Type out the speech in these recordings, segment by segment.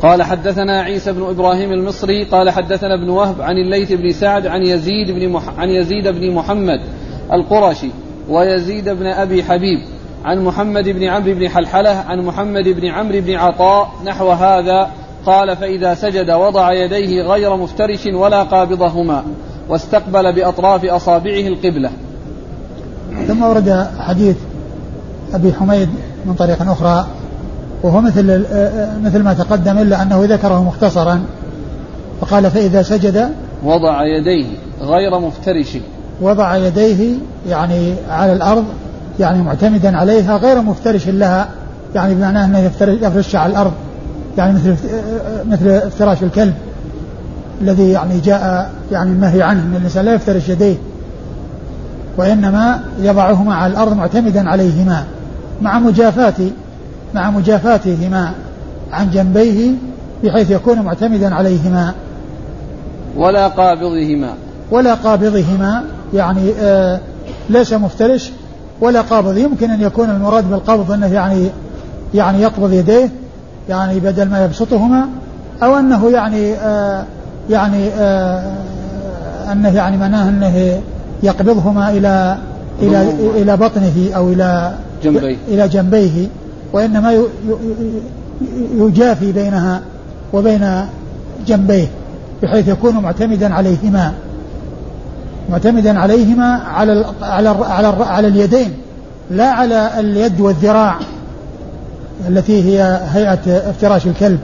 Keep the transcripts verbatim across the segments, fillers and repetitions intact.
قال حدثنا عيسى بن إبراهيم المصري قال حدثنا ابن وهب عن الليث بن سعد عن يزيد بن, مح... عن يزيد بن محمد القرشي ويزيد بن أبي حبيب عن محمد بن عمرو بن حلحلة عن محمد بن عمرو بن عطاء نحو هذا. قال فإذا سجد وضع يديه غير مفترش ولا قابضهما واستقبل بأطراف أصابعه القبلة. ثم ورد حديث أبي حميد من طريق أخرى وهو مثل, مثل ما تقدم إلا أنه ذكره مختصرا فقال فإذا سجد وضع يديه غير مفترش وضع يديه يعني على الأرض يعني معتمدا عليها غير مفترش لها يعني بمعنى أنه يفرش على الأرض يعني مثل مثل افتراش الكلب الذي يعني جاء يعني النهي عنه أن الإنسان لا يفترش يديه وإنما يضعهما على الأرض معتمدا عليهما مع مجافات مع مجافاتهما عن جنبيه بحيث يكون معتمدا عليهما ولا قابضهما ولا قابضهما يعني آه ليس مفترش ولا قابض. يمكن أن يكون المراد بالقبض أنه يعني يعني يقبض يديه يعني بدل ما يبسطهما أو أنه يعني آه يعني آه أنه يعني معناه أنه يقبضهما إلى إلى إلى بطنه أو إلى جنبيه إلى جنبيه وإنما يجافي بينها وبين جنبيه بحيث يكون معتمدا عليهما معتمدا عليهما على على على, على اليدين لا على اليد والذراع التي هي هيئة افتراش الكلب.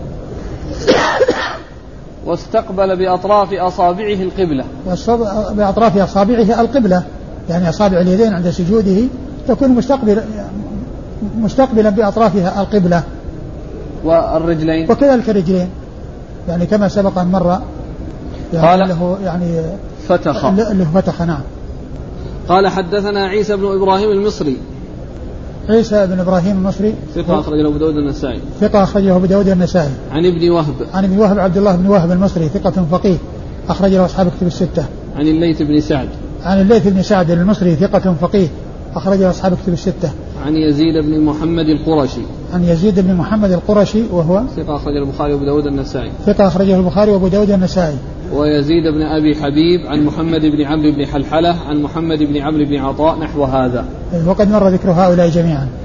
واستقبل بأطراف أصابعه القبلة بأطراف أصابعه القبلة يعني أصابع اليدين عند سجوده تكون مستقبل مستقبلا بأطرافها القبلة. والرجلين وكذلك الرجلين يعني كما سبق أن مر يعني قال له يعني فتخ له فتخ. نعم. قال حدثنا عيسى بن إبراهيم المصري عيسى بن إبراهيم المصري ثقة أخرجه أبو داود النسائي ثقة أخرجه أبو داود النسائي عن ابن وهب عن ابن وهب عبد الله بن وهب المصري ثقة فقيه أخرج له أصحاب كتب الستة. عن الليث بن سعد عن الليث بن سعد المصري ثقة فقيه أخرج له أصحاب كتب الستة. عن يزيد بن محمد القرشي عن يزيد بن محمد القرشي وهو ثقة أخرجه البخاري وأبو داود النسائي ثقة أخرجه البخاري وأبو داود النسائي. ويزيد بن أبي حبيب عن محمد بن عمرو بن حلحلة عن محمد بن عمرو بن عطاء نحو هذا. وقد مر ذكر هؤلاء جميعا.